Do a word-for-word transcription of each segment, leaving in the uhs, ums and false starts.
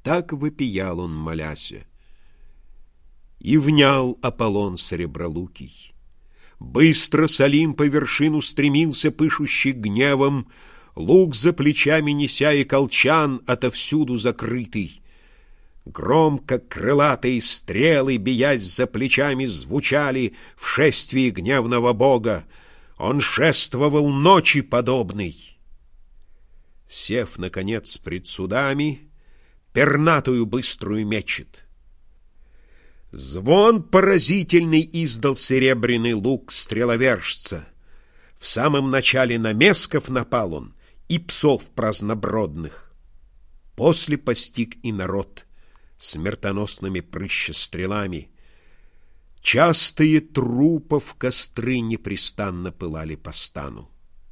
Так вопиял он, моляся. И внял Аполлон серебролукий. Быстро с Олимпа вершину стремился, пышущий гневом, лук за плечами неся и колчан отовсюду закрытый. Громко крылатые стрелы, биясь за плечами, звучали в шествии гневного бога. Он шествовал ночи подобный. Сев, наконец, пред судами, пернатую быструю мечет. Звон поразительный издал серебряный лук стреловержца. В самом начале на месков напал он и псов празднобродных. После постиг и народ смертоносными прыщестрелами. Частые трупов костры непрестанно пылали по стану.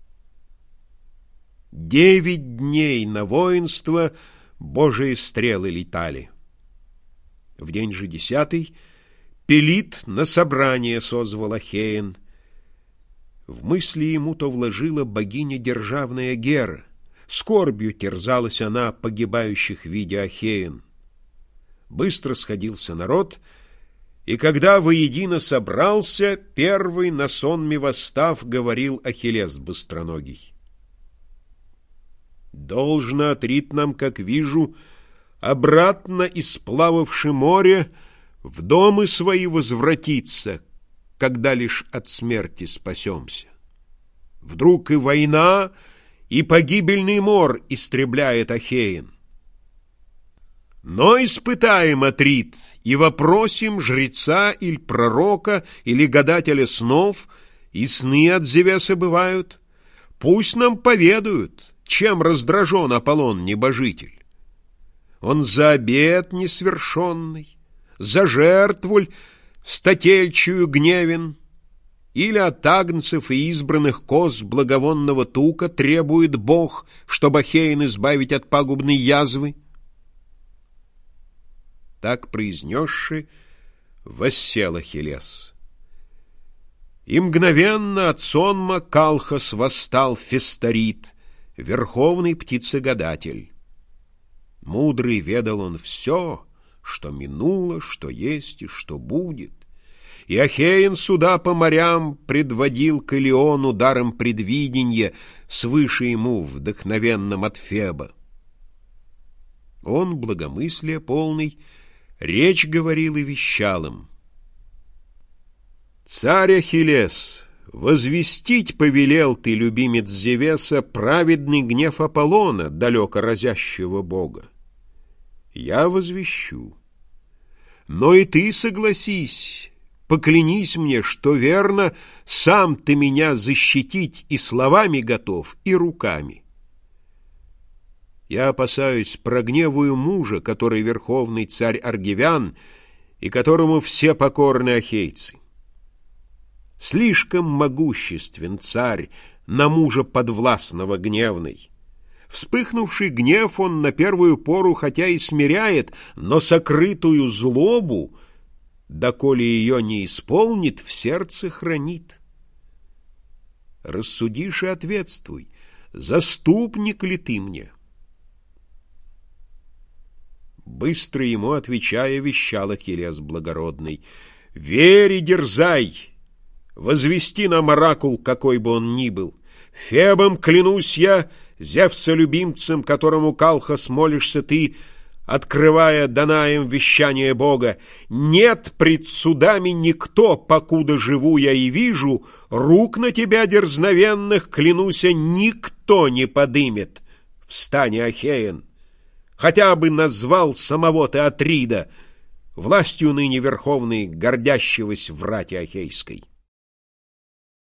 Девять дней на воинство Божии стрелы летали. В день же десятый Пелит на собрание созвал Ахеен. В мысли ему то вложила богиня державная Гера. Скорбью терзалась она погибающих видя Ахеен. Быстро сходился народ, и когда воедино собрался, первый на сонме восстав говорил Ахиллес быстроногий. «Должно, Атрит, нам, как вижу, обратно, исплававши море, в домы свои возвратиться, когда лишь от смерти спасемся. Вдруг и война, и погибельный мор истребляет Ахеен. Но испытаем, Атрит, и вопросим жреца или пророка, или гадателя снов, и сны от Зевеса бывают. Пусть нам поведают, чем раздражен Аполлон небожитель. Он за обет несвершенный, за жертву стательчую гневен, или от агнцев и избранных коз благовонного тука требует Бог, чтобы Ахеен избавить от пагубной язвы. Так произнесши, воссел Ахиллес. И мгновенно от сонма Калхас восстал Фесторит, верховный птицегадатель. Мудрый ведал он все, что минуло, что есть и что будет. И Ахеен суда по морям предводил к Илиону даром предвиденья, свыше ему вдохновенным от Феба. Он, благомыслия полный, речь говорил и вещал им. «Царь Ахиллес, возвестить повелел ты, любимец Зевеса, праведный гнев Аполлона, далеко разящего бога. Я возвещу. Но и ты согласись, поклянись мне, что верно, сам ты меня защитить и словами готов, и руками. Я опасаюсь, прогневаю мужа, который верховный царь Аргивян, и которому все покорны ахейцы. Слишком могуществен царь, на мужа подвластного гневный. Вспыхнувший гнев он на первую пору хотя и смиряет, но сокрытую злобу, доколе ее не исполнит, в сердце хранит. Рассудишь и ответствуй, заступник ли ты мне?» Быстро ему отвечая, вещал Ахиллес благородный: «Верь и дерзай! Возвести нам оракул, какой бы он ни был. Фебом клянусь я, Зевса-любимцем, которому, Калхас, молишься ты, открывая Данаем вещание Бога, нет пред судами никто, покуда живу я и вижу, рук на тебя дерзновенных, клянуся, никто не подымет. Встань, Ахеен! Хотя бы назвал самого ты Атрида, властью ныне верховной, гордящегося в рати ахейской».